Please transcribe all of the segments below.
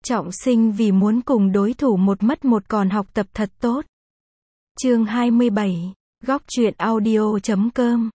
Trọng sinh vì muốn cùng đối thủ một mất một còn học tập thật tốt. Chương 27, góc truyện audio.com.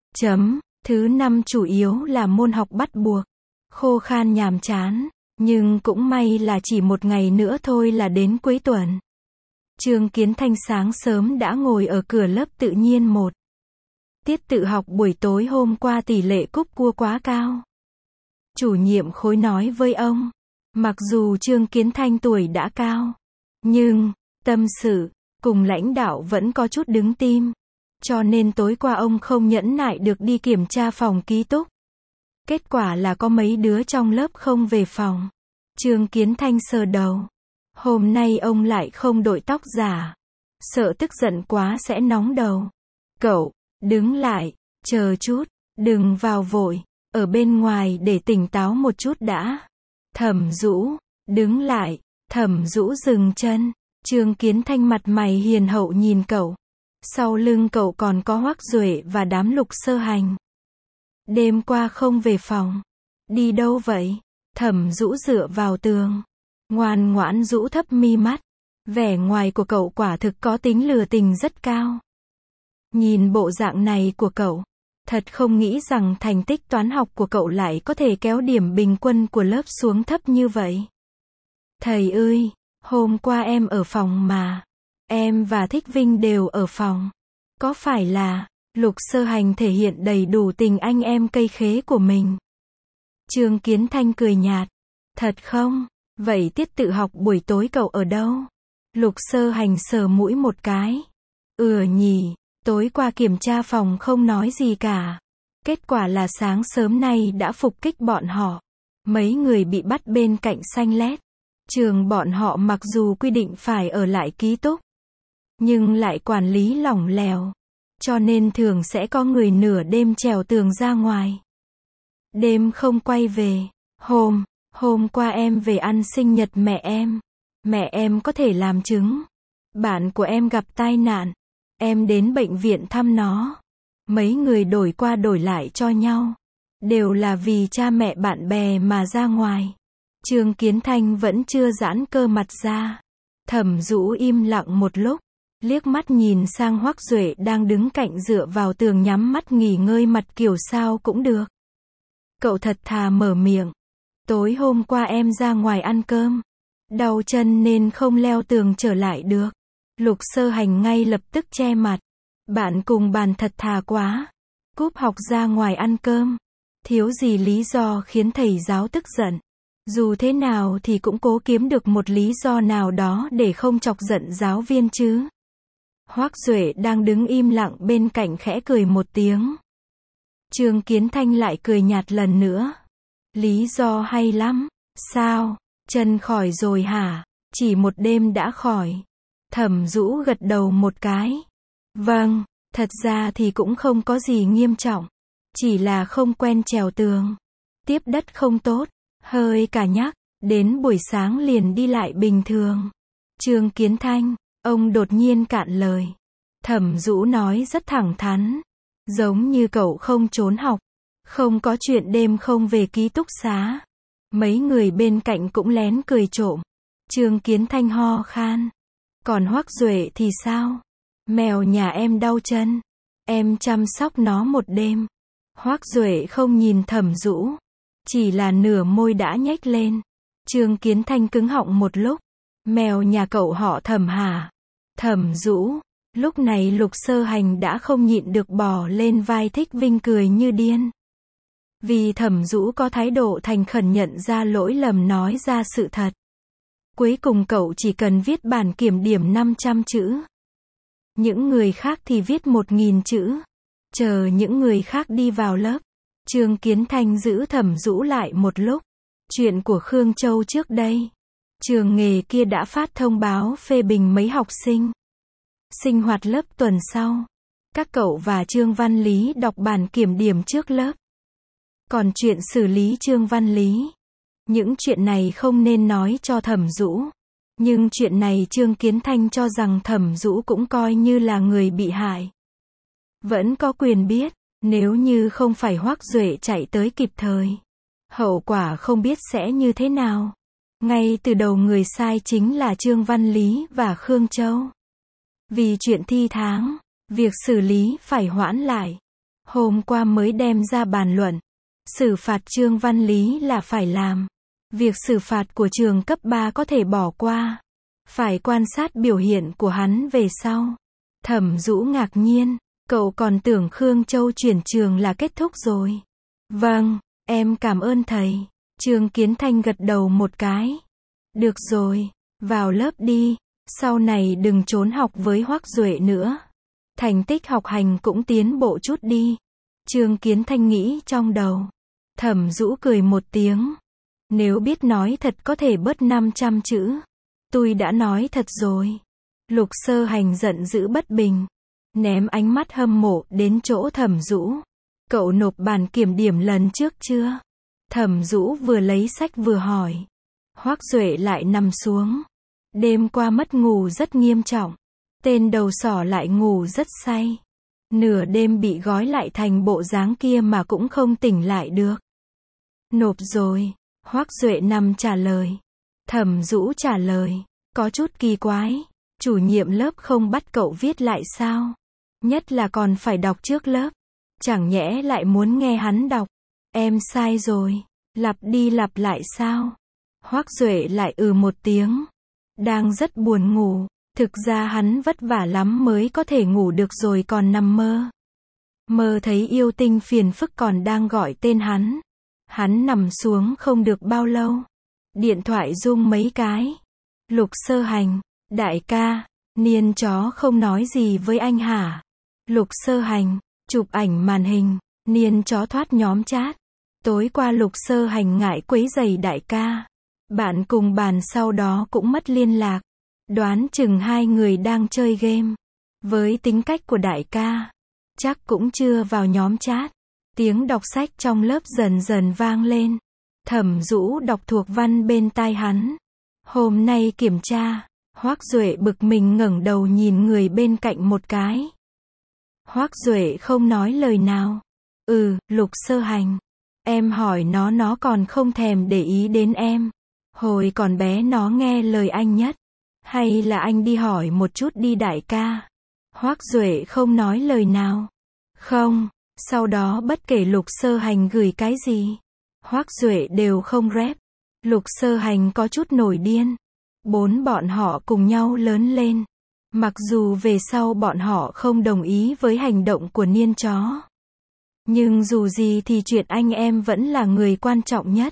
Thứ 5 chủ yếu là môn học bắt buộc. Khô khan nhàm chán, nhưng cũng may là chỉ một ngày nữa thôi là đến cuối tuần. Trương Kiến Thanh sáng sớm đã ngồi ở cửa lớp tự nhiên 1. Tiết tự học buổi tối hôm qua tỷ lệ cúp cua quá cao. Chủ nhiệm khối nói với ông, mặc dù Trương Kiến Thanh tuổi đã cao, nhưng, tâm sự, cùng lãnh đạo vẫn có chút đứng tim. Cho nên tối qua ông không nhẫn nại được đi kiểm tra phòng ký túc. Kết quả là có mấy đứa trong lớp không về phòng. Trương Kiến Thanh sờ đầu. Hôm nay ông lại không đội tóc giả. Sợ tức giận quá sẽ nóng đầu. Cậu, đứng lại, chờ chút, đừng vào vội, ở bên ngoài để tỉnh táo một chút đã. Thẩm Dũ, đứng lại, Thẩm Dũ dừng chân. Trương Kiến Thanh mặt mày hiền hậu nhìn cậu. Sau lưng cậu còn có Hoắc Duệ và đám Lục Sơ Hành. Đêm qua không về phòng. Đi đâu vậy? Thẩm Dũ dựa vào tường. Ngoan ngoãn rũ thấp mi mắt. Vẻ ngoài của cậu quả thực có tính lừa tình rất cao. Nhìn bộ dạng này của cậu, thật không nghĩ rằng thành tích toán học của cậu lại có thể kéo điểm bình quân của lớp xuống thấp như vậy. Thầy ơi, hôm qua em ở phòng mà. Em và Thích Vinh đều ở phòng. Có phải là Lục Sơ Hành thể hiện đầy đủ tình anh em cây khế của mình? Trương Kiến Thanh cười nhạt. Thật không? Vậy tiết tự học buổi tối cậu ở đâu? Lục Sơ Hành sờ mũi một cái. Nhỉ, tối qua kiểm tra phòng không nói gì cả. Kết quả là sáng sớm nay đã phục kích bọn họ. Mấy người bị bắt bên cạnh xanh lét. Trường bọn họ mặc dù quy định phải ở lại ký túc, nhưng lại quản lý lỏng lẻo. Cho nên thường sẽ có người nửa đêm trèo tường ra ngoài. Đêm không quay về. Hôm qua em về ăn sinh nhật mẹ em. Mẹ em có thể làm chứng. Bạn của em gặp tai nạn. Em đến bệnh viện thăm nó. Mấy người đổi qua đổi lại cho nhau. Đều là vì cha mẹ bạn bè mà ra ngoài. Trương Kiến Thanh vẫn chưa giãn cơ mặt ra. Thẩm Dũ im lặng một lúc. Liếc mắt nhìn sang Hoắc Duệ đang đứng cạnh dựa vào tường nhắm mắt nghỉ ngơi mặt kiểu sao cũng được. Cậu thật thà mở miệng. Tối hôm qua em ra ngoài ăn cơm. Đau chân nên không leo tường trở lại được. Lục Sơ Hành ngay lập tức che mặt. Bạn cùng bàn thật thà quá. Cúp học ra ngoài ăn cơm. Thiếu gì lý do khiến thầy giáo tức giận. Dù thế nào thì cũng cố kiếm được một lý do nào đó để không chọc giận giáo viên chứ. Hoắc Duệ đang đứng im lặng bên cạnh khẽ cười một tiếng. Trương Kiến Thanh lại cười nhạt lần nữa. Lý do hay lắm. Sao? Chân khỏi rồi hả? Chỉ một đêm đã khỏi. Thẩm Dũ gật đầu một cái. Vâng, thật ra thì cũng không có gì nghiêm trọng. Chỉ là không quen trèo tường. Tiếp đất không tốt. Hơi cả nhắc. Đến buổi sáng liền đi lại bình thường. Trương Kiến Thanh, ông đột nhiên cạn lời. Thẩm Dũ nói rất thẳng thắn. Giống như cậu không trốn học. Không có chuyện đêm không về ký túc xá. Mấy người bên cạnh cũng lén cười trộm. Trương Kiến Thanh ho khan. Còn Hoắc Duệ thì sao? Mèo nhà em đau chân. Em chăm sóc nó một đêm. Hoắc Duệ không nhìn Thẩm Dũ. Chỉ là nửa môi đã nhếch lên. Trương Kiến Thanh cứng họng một lúc. Mèo nhà cậu họ Thẩm hả? Thẩm Dũ. Lúc này Lục Sơ Hành đã không nhịn được bò lên vai Thích Vinh cười như điên. Vì Thẩm Dũ có thái độ thành khẩn nhận ra lỗi lầm nói ra sự thật. Cuối cùng cậu chỉ cần viết bản kiểm điểm 500 chữ. Những người khác thì viết 1000 chữ. Chờ những người khác đi vào lớp. Trương Kiến Thanh giữ Thẩm Dũ lại một lúc. Chuyện của Khương Châu trước đây. Trường nghề kia đã phát thông báo phê bình mấy học sinh. Sinh hoạt lớp tuần sau. Các cậu và Trương Văn Lý đọc bản kiểm điểm trước lớp. Còn chuyện xử lý Trương Văn Lý. Những chuyện này không nên nói cho Thẩm Dũ. Nhưng chuyện này Trương Kiến Thanh cho rằng Thẩm Dũ cũng coi như là người bị hại. Vẫn có quyền biết. Nếu như không phải Hoắc Duệ chạy tới kịp thời. Hậu quả không biết sẽ như thế nào. Ngay từ đầu người sai chính là Trương Văn Lý và Khương Châu. Vì chuyện thi tháng, việc xử lý phải hoãn lại. Hôm qua mới đem ra bàn luận. Xử phạt Trương Văn Lý là phải làm. Việc xử phạt của trường cấp 3 có thể bỏ qua. Phải quan sát biểu hiện của hắn về sau. Thẩm Dũ ngạc nhiên. Cậu còn tưởng Khương Châu chuyển trường là kết thúc rồi. Vâng, em cảm ơn thầy. Trương Kiến Thanh gật đầu một cái. Được rồi, vào lớp đi. Sau này đừng trốn học với Hoắc Duệ nữa. Thành tích học hành cũng tiến bộ chút đi. Trương Kiến Thanh nghĩ trong đầu. Thẩm Dũ cười một tiếng. Nếu biết nói thật có thể bớt 500 chữ. Tôi đã nói thật rồi. Lục Sơ Hành giận dữ bất bình. Ném ánh mắt hâm mộ đến chỗ Thẩm Dũ. Cậu nộp bản kiểm điểm lần trước chưa? Thẩm Dũ vừa lấy sách vừa hỏi. Hoắc Duệ lại nằm xuống. Đêm qua mất ngủ rất nghiêm trọng. Tên đầu sỏ lại ngủ rất say. Nửa đêm bị gói lại thành bộ dáng kia mà cũng không tỉnh lại được. Nộp rồi. Hoắc Duệ nằm trả lời. Thẩm Dũ trả lời. Có chút kỳ quái. Chủ nhiệm lớp không bắt cậu viết lại sao? Nhất là còn phải đọc trước lớp. Chẳng nhẽ lại muốn nghe hắn đọc. Em sai rồi. Lặp đi lặp lại sao? Hoắc Duệ lại một tiếng. Đang rất buồn ngủ. Thực ra hắn vất vả lắm mới có thể ngủ được rồi còn nằm mơ. Mơ thấy yêu tinh phiền phức còn đang gọi tên hắn. Hắn nằm xuống không được bao lâu. Điện thoại rung mấy cái. Lục Sơ Hành. Đại ca, Niên chó không nói gì với anh hả? Lục Sơ Hành. Chụp ảnh màn hình. Niên chó thoát nhóm chat. Tối qua Lục Sơ Hành ngại quấy rầy đại ca. Bạn cùng bàn sau đó cũng mất liên lạc. Đoán chừng hai người đang chơi game. Với tính cách của đại ca, chắc cũng chưa vào nhóm chat. Tiếng đọc sách trong lớp dần dần vang lên. Thẩm Dũ đọc thuộc văn bên tai hắn. Hôm nay kiểm tra. Hoắc Duệ bực mình ngẩng đầu nhìn người bên cạnh một cái. Hoắc Duệ không nói lời nào. Lục Sơ Hành. Em hỏi nó còn không thèm để ý đến em. Hồi còn bé nó nghe lời anh nhất. Hay là anh đi hỏi một chút đi đại ca. Hoắc Duệ không nói lời nào. Không, sau đó bất kể Lục Sơ Hành gửi cái gì, Hoắc Duệ đều không rep. Lục Sơ Hành có chút nổi điên. Bốn bọn họ cùng nhau lớn lên. Mặc dù về sau bọn họ không đồng ý với hành động của Niên chó. Nhưng dù gì thì chuyện anh em vẫn là người quan trọng nhất.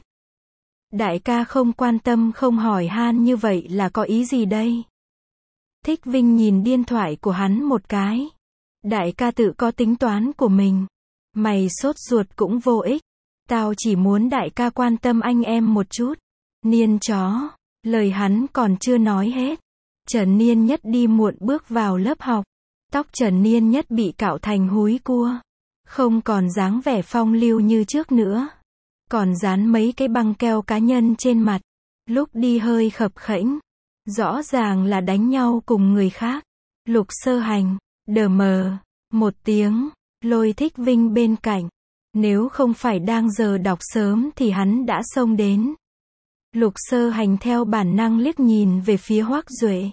Đại ca không quan tâm không hỏi han như vậy là có ý gì đây? Thích Vinh nhìn điện thoại của hắn một cái. Đại ca tự có tính toán của mình. Mày sốt ruột cũng vô ích. Tao chỉ muốn đại ca quan tâm anh em một chút. Niên chó. Lời hắn còn chưa nói hết. Trần Niên Nhất đi muộn bước vào lớp học. Tóc Trần Niên Nhất bị cạo thành húi cua. Không còn dáng vẻ phong lưu như trước nữa. Còn dán mấy cái băng keo cá nhân trên mặt. Lúc đi hơi khập khễnh. Rõ ràng là đánh nhau cùng người khác. Lục Sơ Hành. Đờ mờ. Một tiếng. Lôi Thích Vinh bên cạnh. Nếu không phải đang giờ đọc sớm thì hắn đã xông đến. Lục Sơ Hành theo bản năng liếc nhìn về phía Hoắc Duệ.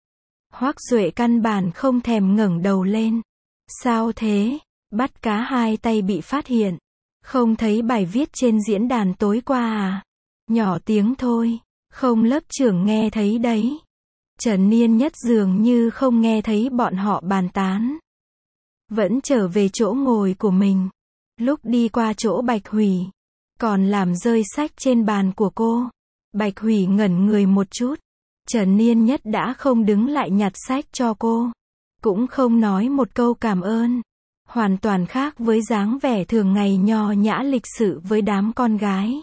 Hoắc Duệ căn bản không thèm ngẩng đầu lên. Sao thế? Bắt cá hai tay bị phát hiện. Không thấy bài viết trên diễn đàn tối qua à? Nhỏ tiếng thôi. Không lớp trưởng nghe thấy đấy. Trần Niên Nhất dường như không nghe thấy bọn họ bàn tán. Vẫn trở về chỗ ngồi của mình. Lúc đi qua chỗ Bạch Hủy. Còn làm rơi sách trên bàn của cô. Bạch Hủy ngẩn người một chút. Trần Niên Nhất đã không đứng lại nhặt sách cho cô. Cũng không nói một câu cảm ơn. Hoàn toàn khác với dáng vẻ thường ngày nho nhã lịch sự với đám con gái.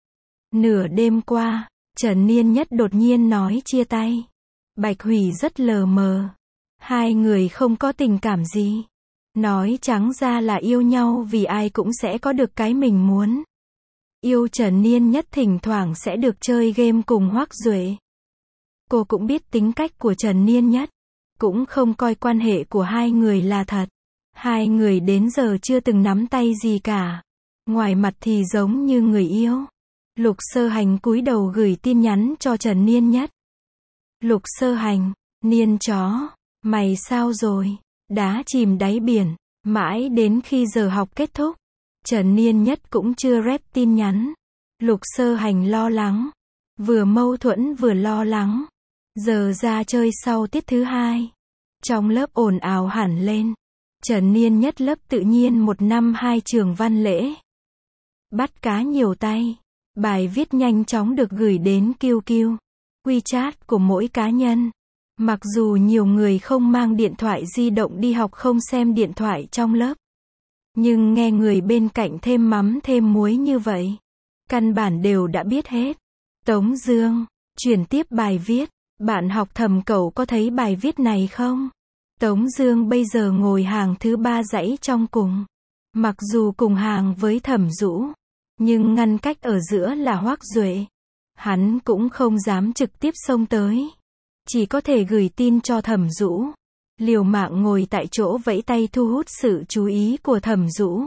Nửa đêm qua, Trần Niên Nhất đột nhiên nói chia tay. Bạch Hủy rất lờ mờ. Hai người không có tình cảm gì. Nói trắng ra là yêu nhau vì ai cũng sẽ có được cái mình muốn. Yêu Trần Niên Nhất thỉnh thoảng sẽ được chơi game cùng Hoắc Duệ. Cô cũng biết tính cách của Trần Niên Nhất. Cũng không coi quan hệ của hai người là thật. Hai người đến giờ chưa từng nắm tay gì cả. Ngoài mặt thì giống như người yêu. Lục Sơ Hành cúi đầu gửi tin nhắn cho Trần Niên Nhất. Lục Sơ Hành, Niên chó, mày sao rồi? Đá chìm đáy biển. Mãi đến khi giờ học kết thúc, Trần Niên Nhất cũng chưa rep tin nhắn. Lục Sơ Hành lo lắng. Vừa mâu thuẫn vừa lo lắng. Giờ ra chơi sau tiết thứ 2. Trong lớp ồn ào hẳn lên. Trần Niên Nhất lớp tự nhiên 1 năm 2 trường văn lễ. Bắt cá nhiều tay. Bài viết nhanh chóng được gửi đến QQ, WeChat của mỗi cá nhân. Mặc dù nhiều người không mang điện thoại di động đi học, không xem điện thoại trong lớp, nhưng nghe người bên cạnh thêm mắm thêm muối như vậy, căn bản đều đã biết hết. Tống Dương, chuyển tiếp bài viết. Bạn học Thẩm, cậu có thấy bài viết này không? Tống Dương bây giờ ngồi hàng thứ 3 dãy trong cùng. Mặc dù cùng hàng với Thẩm Dũ, nhưng ngăn cách ở giữa là Hoắc Duệ. Hắn cũng không dám trực tiếp xông tới, chỉ có thể gửi tin cho Thẩm Dũ, liều mạng ngồi tại chỗ vẫy tay thu hút sự chú ý của Thẩm Dũ.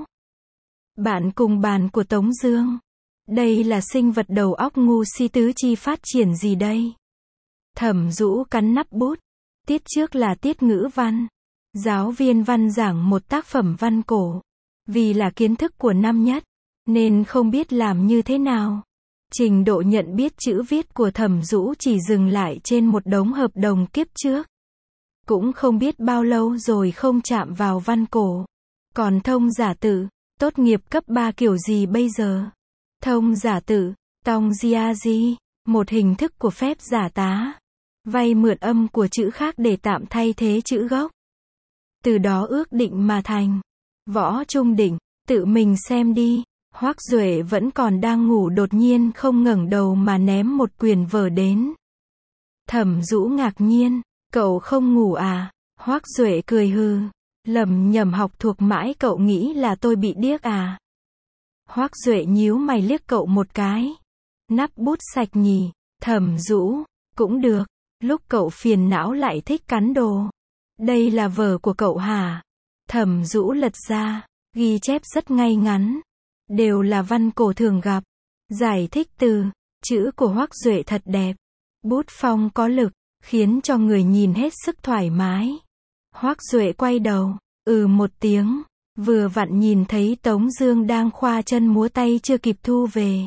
Bạn cùng bàn của Tống Dương, đây là sinh vật đầu óc ngu si tứ chi phát triển gì đây? Thẩm Dũ cắn nắp bút. Tiết trước là tiết ngữ văn. Giáo viên văn giảng một tác phẩm văn cổ. Vì là kiến thức của năm nhất, nên không biết làm như thế nào. Trình độ nhận biết chữ viết của Thẩm Dũ chỉ dừng lại trên một đống hợp đồng kiếp trước. Cũng không biết bao lâu rồi không chạm vào văn cổ. Còn thông giả tự, tốt nghiệp cấp 3 kiểu gì bây giờ? Thông giả tự, tong gia di, một hình thức của phép giả tá. Vay mượn âm của chữ khác để tạm thay thế chữ gốc. Từ đó ước định mà thành. Võ Trung Định, tự mình xem đi. Hoắc Duệ vẫn còn đang ngủ, đột nhiên không ngẩng đầu mà ném một quyển vở đến. Thẩm Dũ ngạc nhiên, cậu không ngủ à? Hoắc Duệ cười hừ, lầm nhầm học thuộc mãi, cậu nghĩ là tôi bị điếc à? Hoắc Duệ nhíu mày liếc cậu một cái. Nắp bút sạch nhỉ? Thẩm Dũ, cũng được, lúc cậu phiền não lại thích cắn đồ. Đây là vở của cậu hả? Thẩm Dũ lật ra, ghi chép rất ngay ngắn. Đều là văn cổ thường gặp. Giải thích từ, chữ của Hoắc Duệ thật đẹp. Bút phong có lực, khiến cho người nhìn hết sức thoải mái. Hoắc Duệ quay đầu, một tiếng, vừa vặn nhìn thấy Tống Dương đang khoa chân múa tay chưa kịp thu về.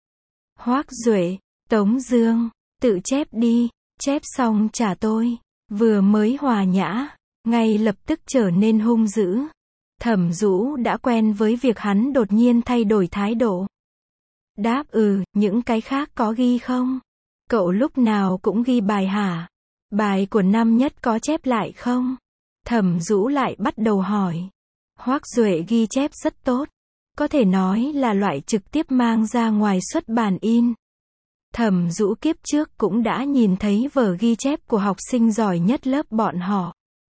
Hoắc Duệ, Tống Dương, tự chép đi, chép xong trả tôi. Vừa mới hòa nhã, ngay lập tức trở nên hung dữ. Thẩm Dũ đã quen với việc hắn đột nhiên thay đổi thái độ. Đáp những cái khác có ghi không? Cậu lúc nào cũng ghi bài hả? Bài của năm nhất có chép lại không? Thẩm Dũ lại bắt đầu hỏi. Hoắc Duệ ghi chép rất tốt. Có thể nói là loại trực tiếp mang ra ngoài xuất bản in. Thẩm Dũ kiếp trước cũng đã nhìn thấy vở ghi chép của học sinh giỏi nhất lớp bọn họ.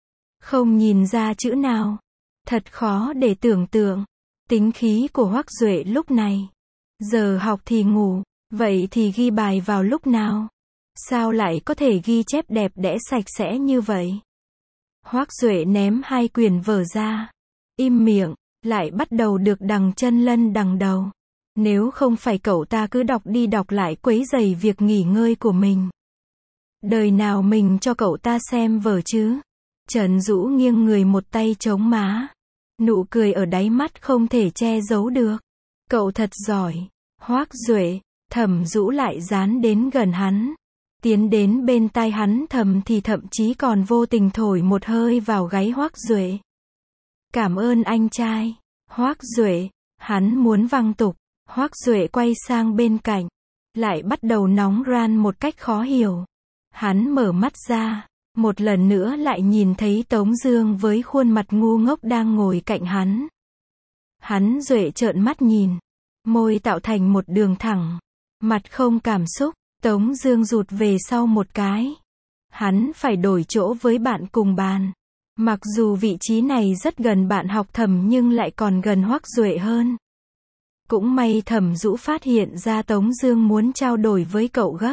Không nhìn ra chữ nào. Thật khó để tưởng tượng. Tính khí của Hoắc Duệ lúc này. Giờ học thì ngủ, vậy thì ghi bài vào lúc nào? Sao lại có thể ghi chép đẹp đẽ sạch sẽ như vậy? Hoắc Duệ ném 2 quyển vở ra. Im miệng, lại bắt đầu được đằng chân lân đằng đầu. Nếu không phải cậu ta cứ đọc đi đọc lại quấy rầy việc nghỉ ngơi của mình. Đời nào mình cho cậu ta xem vở chứ? Trần Dũ nghiêng người, một tay chống má. Nụ cười ở đáy mắt không thể che giấu được. Cậu thật giỏi. Hoắc Duệ. Thẩm Dũ lại dán đến gần hắn, tiến đến bên tai hắn thầm thì, thậm chí còn vô tình thổi một hơi vào gáy Hoắc Duệ. Cảm ơn anh trai. Hoắc Duệ. Hắn muốn văng tục. Hoắc Duệ quay sang bên cạnh, lại bắt đầu nóng ran một cách khó hiểu. Hắn mở mắt ra, một lần nữa lại nhìn thấy Tống Dương với khuôn mặt ngu ngốc đang ngồi cạnh hắn. Hắn Duệ trợn mắt nhìn, môi tạo thành một đường thẳng, mặt không cảm xúc. Tống Dương rụt về sau một cái. Hắn phải đổi chỗ với bạn cùng bàn. Mặc dù vị trí này rất gần bạn học Thẩm nhưng lại còn gần Hoắc Duệ hơn. Cũng may Thẩm Dũ phát hiện ra Tống Dương muốn trao đổi với cậu gấp.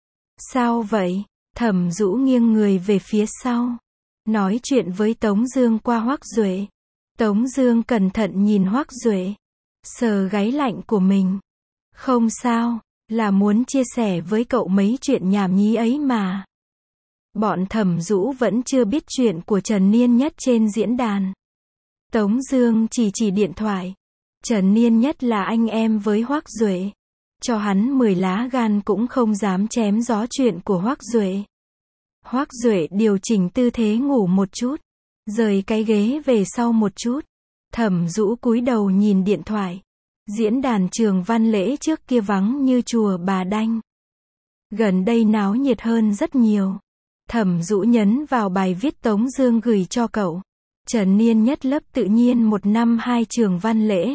Sao vậy? Thẩm Dũ nghiêng người về phía sau, nói chuyện với Tống Dương qua Hoắc Duệ. Tống Dương cẩn thận nhìn Hoắc Duệ, sờ gáy lạnh của mình. Không sao, là muốn chia sẻ với cậu mấy chuyện nhảm nhí ấy mà. Bọn Thẩm Dũ vẫn chưa biết chuyện của Trần Niên Nhất trên diễn đàn. Tống Dương chỉ điện thoại. Trần Niên Nhất là anh em với Hoắc Duệ. Cho hắn 10 lá gan cũng không dám chém gió chuyện của Hoắc Duệ. Hoắc Duệ điều chỉnh tư thế ngủ một chút, rời cái ghế về sau một chút. Thẩm Dũ cúi đầu nhìn điện thoại. Diễn đàn Trường Văn Lễ trước kia vắng như chùa Bà Đanh. Gần đây náo nhiệt hơn rất nhiều. Thẩm Dũ nhấn vào bài viết Tống Dương gửi cho cậu. Trần Niên Nhất lớp tự nhiên 1 năm 2 Trường Văn Lễ.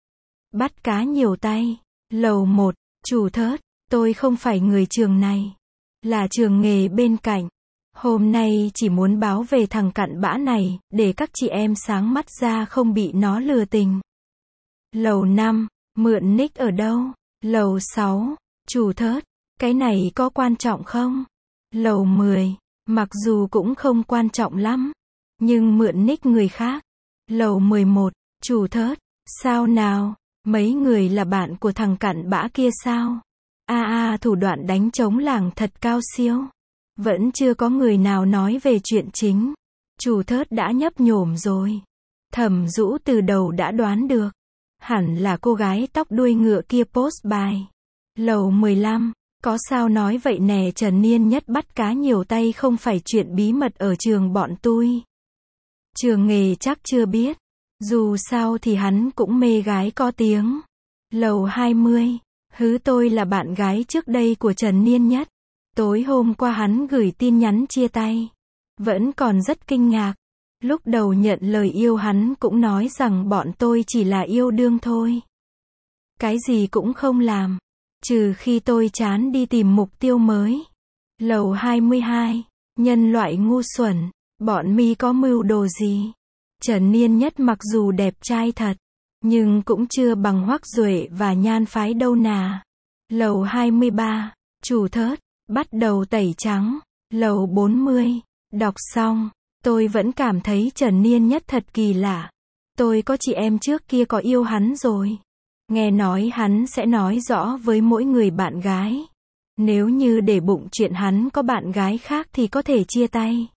Bắt cá nhiều tay. Lầu 1, chủ thớt, tôi không phải người trường này. Là trường nghề bên cạnh. Hôm nay chỉ muốn báo về thằng cặn bã này, để các chị em sáng mắt ra không bị nó lừa tình. Lầu 5, mượn nick ở đâu? Lầu 6, chủ thớt, cái này có quan trọng không? Lầu 10, mặc dù cũng không quan trọng lắm, nhưng mượn nick người khác. Lầu 11, chủ thớt, sao nào? Mấy người là bạn của thằng cặn bã kia sao? Thủ đoạn đánh trống làng thật cao siêu. Vẫn chưa có người nào nói về chuyện chính. Chủ thớt đã nhấp nhổm rồi. Thẩm Dũ từ đầu đã đoán được. Hẳn là cô gái tóc đuôi ngựa kia post bài. Lầu 15, có sao nói vậy nè, Trần Niên Nhất bắt cá nhiều tay không phải chuyện bí mật ở trường bọn tôi. Trường nghề chắc chưa biết. Dù sao thì hắn cũng mê gái có tiếng. Lầu 20, tôi là bạn gái trước đây của Trần Niên Nhất. Tối hôm qua hắn gửi tin nhắn chia tay. Vẫn còn rất kinh ngạc. Lúc đầu nhận lời yêu hắn cũng nói rằng bọn tôi chỉ là yêu đương thôi. Cái gì cũng không làm. Trừ khi tôi chán đi tìm mục tiêu mới. Lầu 22, nhân loại ngu xuẩn. Bọn mi có mưu đồ gì? Trần Niên Nhất mặc dù đẹp trai thật, nhưng cũng chưa bằng Hoắc Duệ và Nhan Phái đâu nà. Lầu 23, chủ thớt, bắt đầu tẩy trắng. Lầu 40, đọc xong, tôi vẫn cảm thấy Trần Niên Nhất thật kỳ lạ. Tôi có chị em trước kia có yêu hắn rồi. Nghe nói hắn sẽ nói rõ với mỗi người bạn gái. Nếu như để bụng chuyện hắn có bạn gái khác thì có thể chia tay.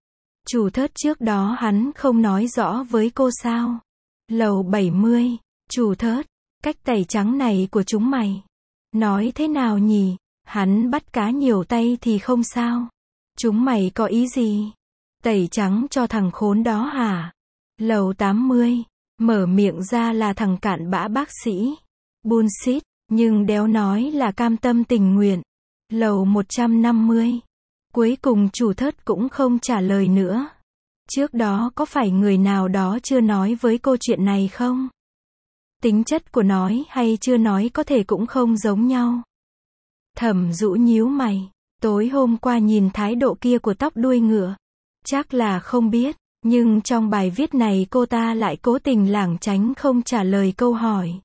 Chủ thớt, trước đó hắn không nói rõ với cô sao? Lầu 70, chủ thớt, cách tẩy trắng này của chúng mày. Nói thế nào nhỉ? Hắn bắt cá nhiều tay thì không sao. Chúng mày có ý gì? Tẩy trắng cho thằng khốn đó hả? Lầu 80, mở miệng ra là thằng cặn bã bác sĩ. Bullshit, nhưng đéo nói là cam tâm tình nguyện. Lầu 150. Cuối cùng chủ thớt cũng không trả lời nữa. Trước đó có phải người nào đó chưa nói với cô chuyện này không? Tính chất của nói hay chưa nói có thể cũng không giống nhau. Thẩm Dũ nhíu mày. Tối hôm qua nhìn thái độ kia của tóc đuôi ngựa. Chắc là không biết, nhưng trong bài viết này cô ta lại cố tình lảng tránh không trả lời câu hỏi.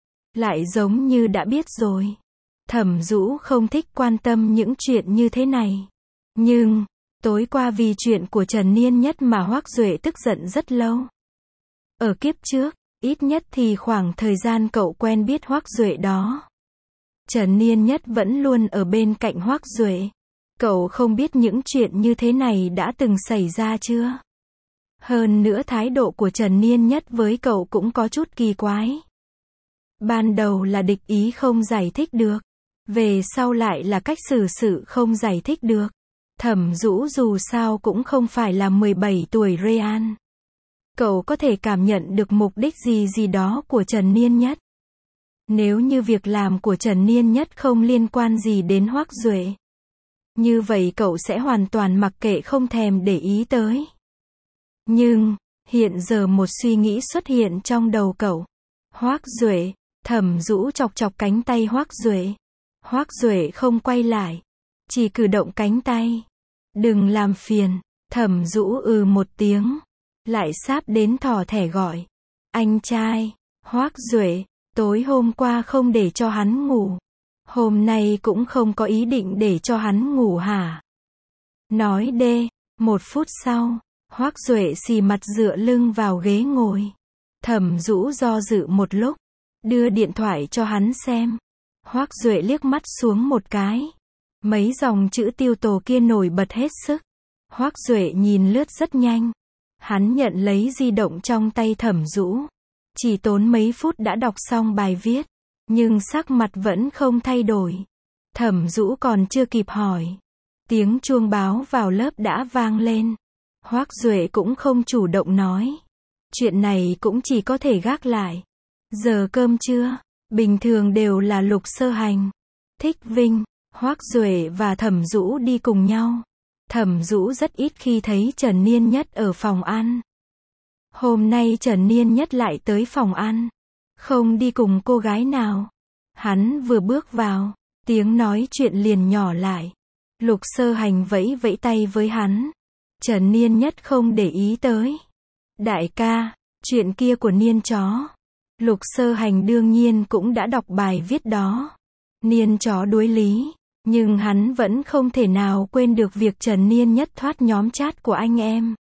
Lại giống như đã biết rồi. Thẩm Dũ không thích quan tâm những chuyện như thế này. Nhưng, tối qua vì chuyện của Trần Niên Nhất mà Hoắc Duệ tức giận rất lâu. Ở kiếp trước, ít nhất thì khoảng thời gian cậu quen biết Hoắc Duệ đó. Trần Niên Nhất vẫn luôn ở bên cạnh Hoắc Duệ. Cậu không biết những chuyện như thế này đã từng xảy ra chưa? Hơn nữa thái độ của Trần Niên Nhất với cậu cũng có chút kỳ quái. Ban đầu là địch ý không giải thích được. Về sau lại là cách xử sự không giải thích được. Thẩm Dũ dù sao cũng không phải là 17 tuổi Real. Cậu có thể cảm nhận được mục đích gì đó của Trần Niên Nhất. Nếu như việc làm của Trần Niên Nhất không liên quan gì đến Hoắc Duệ, như vậy cậu sẽ hoàn toàn mặc kệ không thèm để ý tới. Nhưng, hiện giờ một suy nghĩ xuất hiện trong đầu cậu. Hoắc Duệ, Thẩm Dũ chọc chọc cánh tay Hoắc Duệ. Hoắc Duệ không quay lại, chỉ cử động cánh tay. Đừng làm phiền. Thẩm Dũ một tiếng, lại sáp đến thò thẻ gọi. Anh trai, Hoắc Duệ, tối hôm qua không để cho hắn ngủ. Hôm nay cũng không có ý định để cho hắn ngủ hả? Nói đê. 1 phút sau, Hoắc Duệ xì mặt dựa lưng vào ghế ngồi. Thẩm Dũ do dự một lúc, đưa điện thoại cho hắn xem. Hoắc Duệ liếc mắt xuống một cái. Mấy dòng chữ tiêu tổ kia nổi bật hết sức. Hoắc Duệ nhìn lướt rất nhanh. Hắn nhận lấy di động trong tay Thẩm Dũ. Chỉ tốn mấy phút đã đọc xong bài viết. Nhưng sắc mặt vẫn không thay đổi. Thẩm Dũ còn chưa kịp hỏi. Tiếng chuông báo vào lớp đã vang lên. Hoắc Duệ cũng không chủ động nói. Chuyện này cũng chỉ có thể gác lại. Giờ cơm trưa, bình thường đều là Lục Sơ Hành, Thích Vinh, Hoắc Duệ và Thẩm Dũ đi cùng nhau. Thẩm Dũ rất ít khi thấy Trần Niên Nhất ở phòng ăn. Hôm nay Trần Niên Nhất lại tới phòng ăn. Không đi cùng cô gái nào. Hắn vừa bước vào, tiếng nói chuyện liền nhỏ lại. Lục Sơ Hành vẫy vẫy tay với hắn. Trần Niên Nhất không để ý tới. Đại ca, chuyện kia của Niên chó. Lục Sơ Hành đương nhiên cũng đã đọc bài viết đó. Niên chó đuối lý. Nhưng hắn vẫn không thể nào quên được việc Trần Niên Nhất thoát nhóm chat của anh em.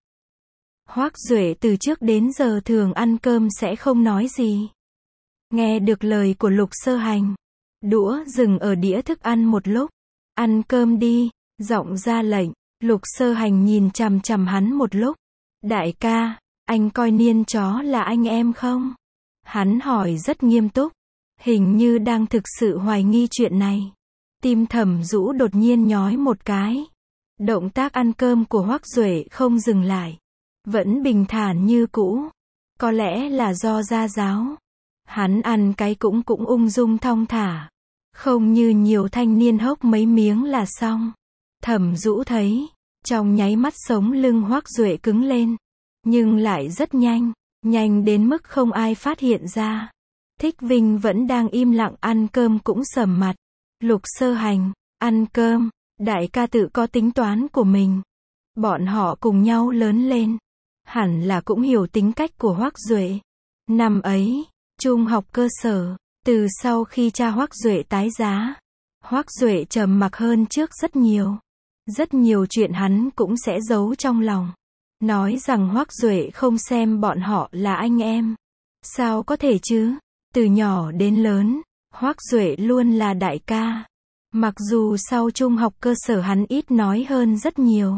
Hoắc Duệ từ trước đến giờ thường ăn cơm sẽ không nói gì. Nghe được lời của Lục Sơ Hành. Đũa dừng ở đĩa thức ăn một lúc. Ăn cơm đi, giọng ra lệnh. Lục Sơ Hành nhìn chằm chằm hắn một lúc. Đại ca, anh coi Niên chó là anh em không? Hắn hỏi rất nghiêm túc. Hình như đang thực sự hoài nghi chuyện này. Tim Thẩm Dũ đột nhiên nhói một cái. Động tác ăn cơm của Hoắc Duệ không dừng lại. Vẫn bình thản như cũ. Có lẽ là do gia giáo. Hắn ăn cái cũng ung dung thong thả. Không như nhiều thanh niên hốc mấy miếng là xong. Thẩm Dũ thấy. Trong nháy mắt sống lưng Hoắc Duệ cứng lên. Nhưng lại rất nhanh. Nhanh đến mức không ai phát hiện ra. Thích Vinh vẫn đang im lặng ăn cơm cũng sầm mặt. Lục Sơ Hành, ăn cơm, đại ca tự có tính toán của mình. Bọn họ cùng nhau lớn lên. Hẳn là cũng hiểu tính cách của Hoắc Duệ. Năm ấy, trung học cơ sở, từ sau khi cha Hoắc Duệ tái giá, Hoắc Duệ trầm mặc hơn trước rất nhiều. Rất nhiều chuyện hắn cũng sẽ giấu trong lòng. Nói rằng Hoắc Duệ không xem bọn họ là anh em. Sao có thể chứ? Từ nhỏ đến lớn, Hoắc Duệ luôn là đại ca. Mặc dù sau trung học cơ sở hắn ít nói hơn rất nhiều.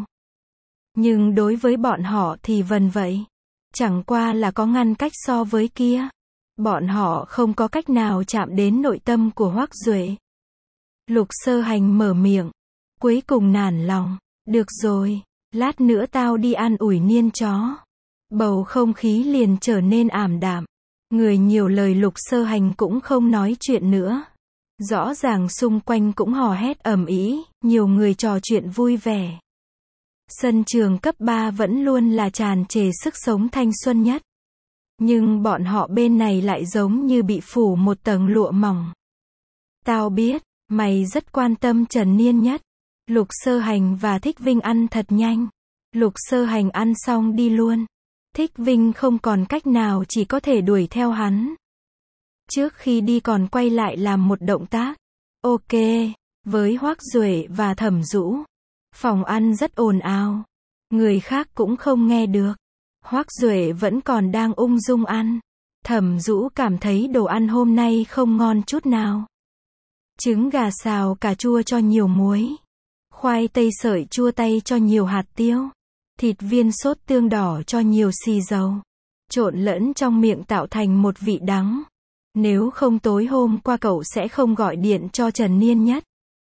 Nhưng đối với bọn họ thì vần vậy. Chẳng qua là có ngăn cách so với kia. Bọn họ không có cách nào chạm đến nội tâm của Hoắc Duệ. Lục Sơ Hành mở miệng. Cuối cùng nản lòng. Được rồi, lát nữa tao đi an ủi Niên chó. Bầu không khí liền trở nên ảm đạm. Người nhiều lời Lục Sơ Hành cũng không nói chuyện nữa. Rõ ràng xung quanh cũng hò hét ầm ĩ, nhiều người trò chuyện vui vẻ. Sân trường cấp 3 vẫn luôn là tràn trề sức sống thanh xuân nhất. Nhưng bọn họ bên này lại giống như bị phủ một tầng lụa mỏng. Tao biết, mày rất quan tâm Trần Niên Nhất. Lục Sơ Hành và Thích Vinh ăn thật nhanh. Lục Sơ Hành ăn xong đi luôn. Thích Vinh không còn cách nào chỉ có thể đuổi theo hắn. Trước khi đi còn quay lại làm một động tác. Ok, với Hoắc Duệ và Thẩm Dũ. Phòng ăn rất ồn ào. Người khác cũng không nghe được. Hoắc Duệ vẫn còn đang ung dung ăn. Thẩm Dũ cảm thấy đồ ăn hôm nay không ngon chút nào. Trứng gà xào cà chua cho nhiều muối. Khoai tây sợi chua tay cho nhiều hạt tiêu. Thịt viên sốt tương đỏ cho nhiều xì dầu. Trộn lẫn trong miệng tạo thành một vị đắng. Nếu không tối hôm qua cậu sẽ không gọi điện cho Trần Niên Nhất.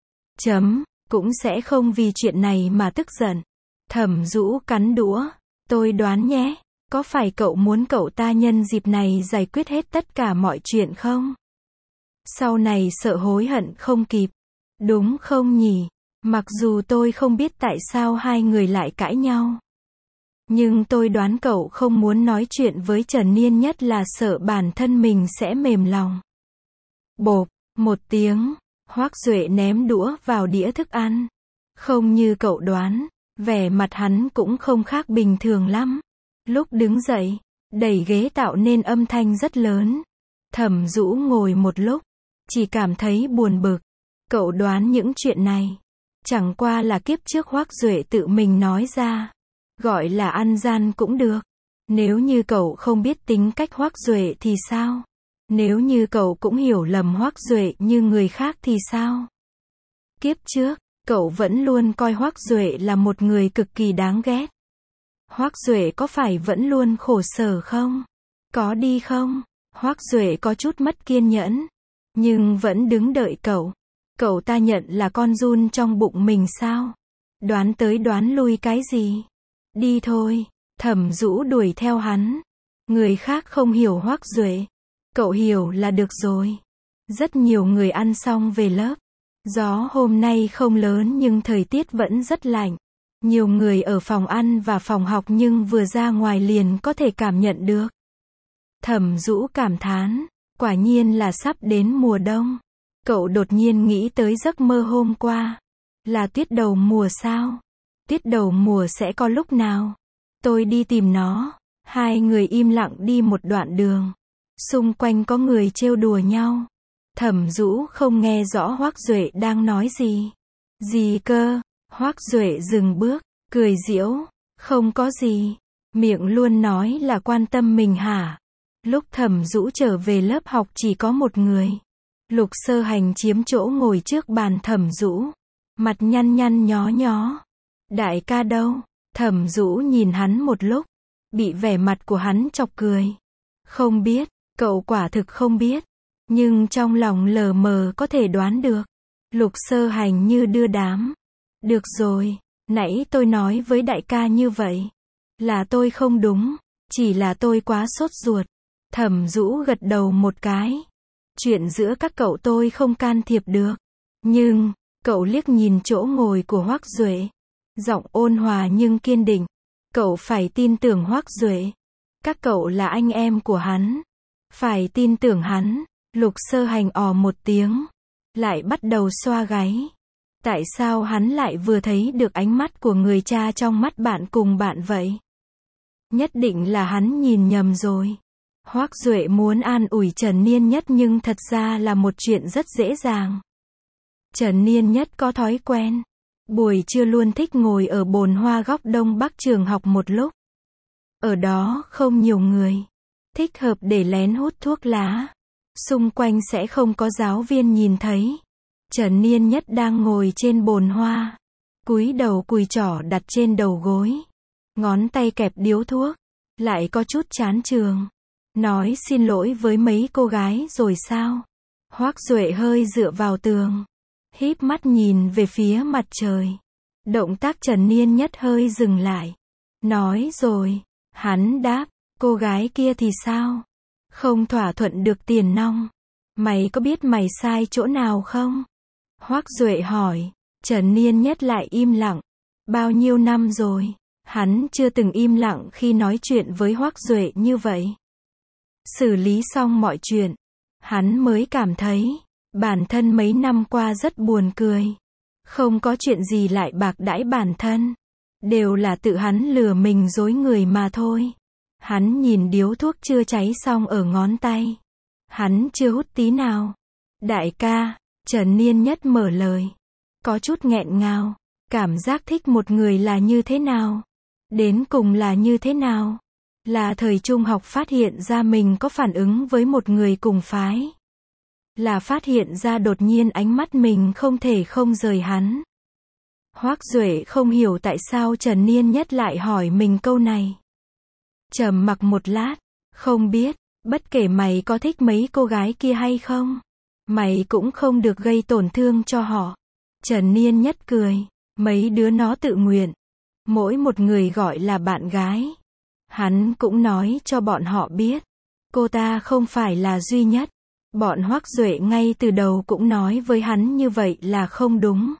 Cũng sẽ không vì chuyện này mà tức giận. Thẩm Dũ cắn đũa. Tôi đoán nhé, có phải cậu muốn cậu ta nhân dịp này giải quyết hết tất cả mọi chuyện không? Sau này sợ hối hận không kịp. Đúng không nhỉ? Mặc dù tôi không biết tại sao hai người lại cãi nhau. Nhưng tôi đoán cậu không muốn nói chuyện với Trần Niên Nhất là sợ bản thân mình sẽ mềm lòng. Bộp, một tiếng, Hoắc Duệ ném đũa vào đĩa thức ăn. Không như cậu đoán, vẻ mặt hắn cũng không khác bình thường lắm. Lúc đứng dậy, đẩy ghế tạo nên âm thanh rất lớn. Thẩm Dũ ngồi một lúc, chỉ cảm thấy buồn bực. Cậu đoán những chuyện này chẳng qua là kiếp trước Hoắc Duệ tự mình nói ra. Gọi là ăn gian cũng được. Nếu như cậu không biết tính cách Hoắc Duệ thì sao? Nếu như cậu cũng hiểu lầm Hoắc Duệ như người khác thì sao? Kiếp trước, cậu vẫn luôn coi Hoắc Duệ là một người cực kỳ đáng ghét. Hoắc Duệ có phải vẫn luôn khổ sở không? Có đi không? Hoắc Duệ có chút mất kiên nhẫn, nhưng vẫn đứng đợi cậu. Cậu ta nhận là con giun trong bụng mình sao? Đoán tới đoán lui cái gì? Đi thôi. Thẩm Dũ đuổi theo hắn. Người khác không hiểu Hoắc Duệ, cậu hiểu là được rồi. Rất nhiều người ăn xong về lớp. Gió hôm nay không lớn nhưng thời tiết vẫn rất lạnh. Nhiều người ở phòng ăn và phòng học nhưng vừa ra ngoài liền có thể cảm nhận được. Thẩm Dũ cảm thán, quả nhiên là sắp đến mùa đông. Cậu đột nhiên nghĩ tới giấc mơ hôm qua. Là tuyết đầu mùa sao? Tuyết đầu mùa sẽ có lúc nào? Tôi đi tìm nó. Hai người im lặng đi một đoạn đường. Xung quanh có người trêu đùa nhau. Thẩm Dũ không nghe rõ Hoắc Duệ đang nói gì. Gì cơ? Hoắc Duệ dừng bước, cười giễu. Không có gì. Miệng luôn nói là quan tâm mình hả? Lúc Thẩm Dũ trở về lớp học chỉ có một người. Lục Sơ Hành chiếm chỗ ngồi trước bàn Thẩm Dũ. Mặt nhăn nhăn nhó nhó. Đại ca đâu? Thẩm Dũ nhìn hắn một lúc. Bị vẻ mặt của hắn chọc cười. Không biết, cậu quả thực không biết. Nhưng trong lòng lờ mờ có thể đoán được. Lục Sơ Hành như đưa đám. Được rồi, nãy tôi nói với đại ca như vậy. Là tôi không đúng, chỉ là tôi quá sốt ruột. Thẩm Dũ gật đầu một cái. Chuyện giữa các cậu tôi không can thiệp được. Nhưng, cậu liếc nhìn chỗ ngồi của Hoắc Duệ. Giọng ôn hòa nhưng kiên định. Cậu phải tin tưởng Hoắc Duệ. Các cậu là anh em của hắn. Phải tin tưởng hắn. Lục Sơ Hành ò một tiếng. Lại bắt đầu xoa gáy. Tại sao hắn lại vừa thấy được ánh mắt của người cha trong mắt bạn cùng bạn vậy? Nhất định là hắn nhìn nhầm rồi. Hoắc Duệ muốn an ủi Trần Niên Nhất nhưng thật ra là một chuyện rất dễ dàng. Trần Niên Nhất có thói quen. Buổi trưa luôn thích ngồi ở bồn hoa góc đông bắc trường học một lúc. Ở đó không nhiều người. Thích hợp để lén hút thuốc lá. Xung quanh sẽ không có giáo viên nhìn thấy. Trần Niên Nhất đang ngồi trên bồn hoa. Cúi đầu cùi trỏ đặt trên đầu gối. Ngón tay kẹp điếu thuốc. Lại có chút chán trường. Nói xin lỗi với mấy cô gái rồi sao? Hoắc Duệ hơi dựa vào tường. Híp mắt nhìn về phía mặt trời. Động tác Trần Niên Nhất hơi dừng lại. Nói rồi. Hắn đáp. Cô gái kia thì sao? Không thỏa thuận được tiền nong. Mày có biết mày sai chỗ nào không? Hoắc Duệ hỏi. Trần Niên Nhất lại im lặng. Bao nhiêu năm rồi? Hắn chưa từng im lặng khi nói chuyện với Hoắc Duệ như vậy. Xử lý xong mọi chuyện. Hắn mới cảm thấy. Bản thân mấy năm qua rất buồn cười. Không có chuyện gì lại bạc đãi bản thân. Đều là tự hắn lừa mình dối người mà thôi. Hắn nhìn điếu thuốc chưa cháy xong ở ngón tay. Hắn chưa hút tí nào. Đại ca, Trần Niên Nhất mở lời. Có chút nghẹn ngào. Cảm giác thích một người là như thế nào? Đến cùng là như thế nào? Là thời trung học phát hiện ra mình có phản ứng với một người cùng phái. Là phát hiện ra đột nhiên ánh mắt mình không thể không rời hắn. Hoắc Duệ không hiểu tại sao Trần Niên Nhất lại hỏi mình câu này. Trầm mặc một lát. Không biết, bất kể mày có thích mấy cô gái kia hay không, mày cũng không được gây tổn thương cho họ. Trần Niên Nhất cười. Mấy đứa nó tự nguyện. Mỗi một người gọi là bạn gái. Hắn cũng nói cho bọn họ biết. Cô ta không phải là duy nhất. Bọn Hoắc Duệ ngay từ đầu cũng nói với hắn như vậy là không đúng.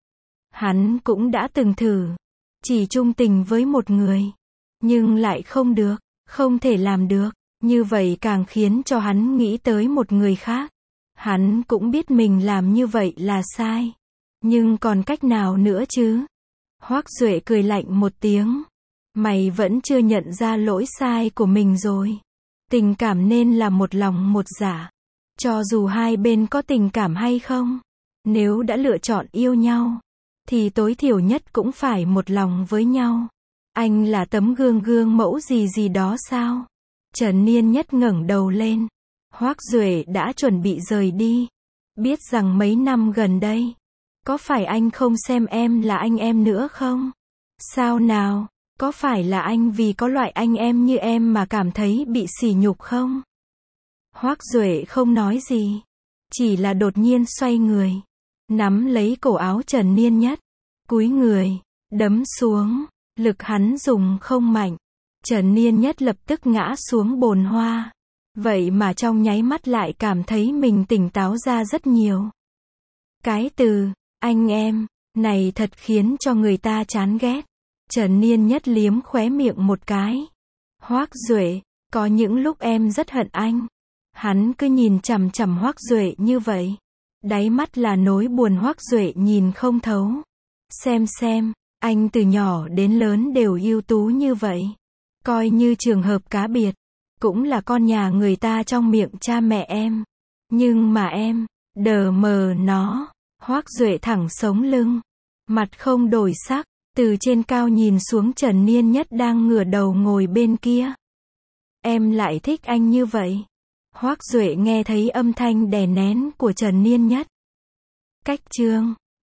Hắn cũng đã từng thử. Chỉ chung tình với một người. Nhưng lại không được. Không thể làm được. Như vậy càng khiến cho hắn nghĩ tới một người khác. Hắn cũng biết mình làm như vậy là sai. Nhưng còn cách nào nữa chứ? Hoắc Duệ cười lạnh một tiếng. Mày vẫn chưa nhận ra lỗi sai của mình rồi. Tình cảm nên là một lòng một dạ. Cho dù hai bên có tình cảm hay không, nếu đã lựa chọn yêu nhau, thì tối thiểu nhất cũng phải một lòng với nhau. Anh là tấm gương mẫu gì gì đó sao? Trần Niên Nhất ngẩng đầu lên. Hoắc Duệ đã chuẩn bị rời đi. Biết rằng mấy năm gần đây, có phải anh không xem em là anh em nữa không? Sao nào? Có phải là anh vì có loại anh em như em mà cảm thấy bị sỉ nhục không? Hoắc Duệ không nói gì, chỉ là đột nhiên xoay người, nắm lấy cổ áo Trần Niên Nhất, cúi người, đấm xuống, lực hắn dùng không mạnh. Trần Niên Nhất lập tức ngã xuống bồn hoa. Vậy mà trong nháy mắt lại cảm thấy mình tỉnh táo ra rất nhiều. Cái từ, anh em, này thật khiến cho người ta chán ghét. Trần Niên Nhất liếm khóe miệng một cái. Hoắc Duệ, có những lúc em rất hận anh. Hắn cứ nhìn chằm chằm Hoắc Duệ như vậy. Đáy mắt là nỗi buồn Hoắc Duệ nhìn không thấu. Xem, anh từ nhỏ đến lớn đều ưu tú như vậy. Coi như trường hợp cá biệt. Cũng là con nhà người ta trong miệng cha mẹ em. Nhưng mà em, đờ mờ nó. Hoắc Duệ thẳng sống lưng. Mặt không đổi sắc. Từ trên cao nhìn xuống Trần Niên Nhất đang ngửa đầu ngồi bên kia. Em lại thích anh như vậy. Hoắc Duệ nghe thấy âm thanh đè nén của Trần Niên Nhất. Cách chương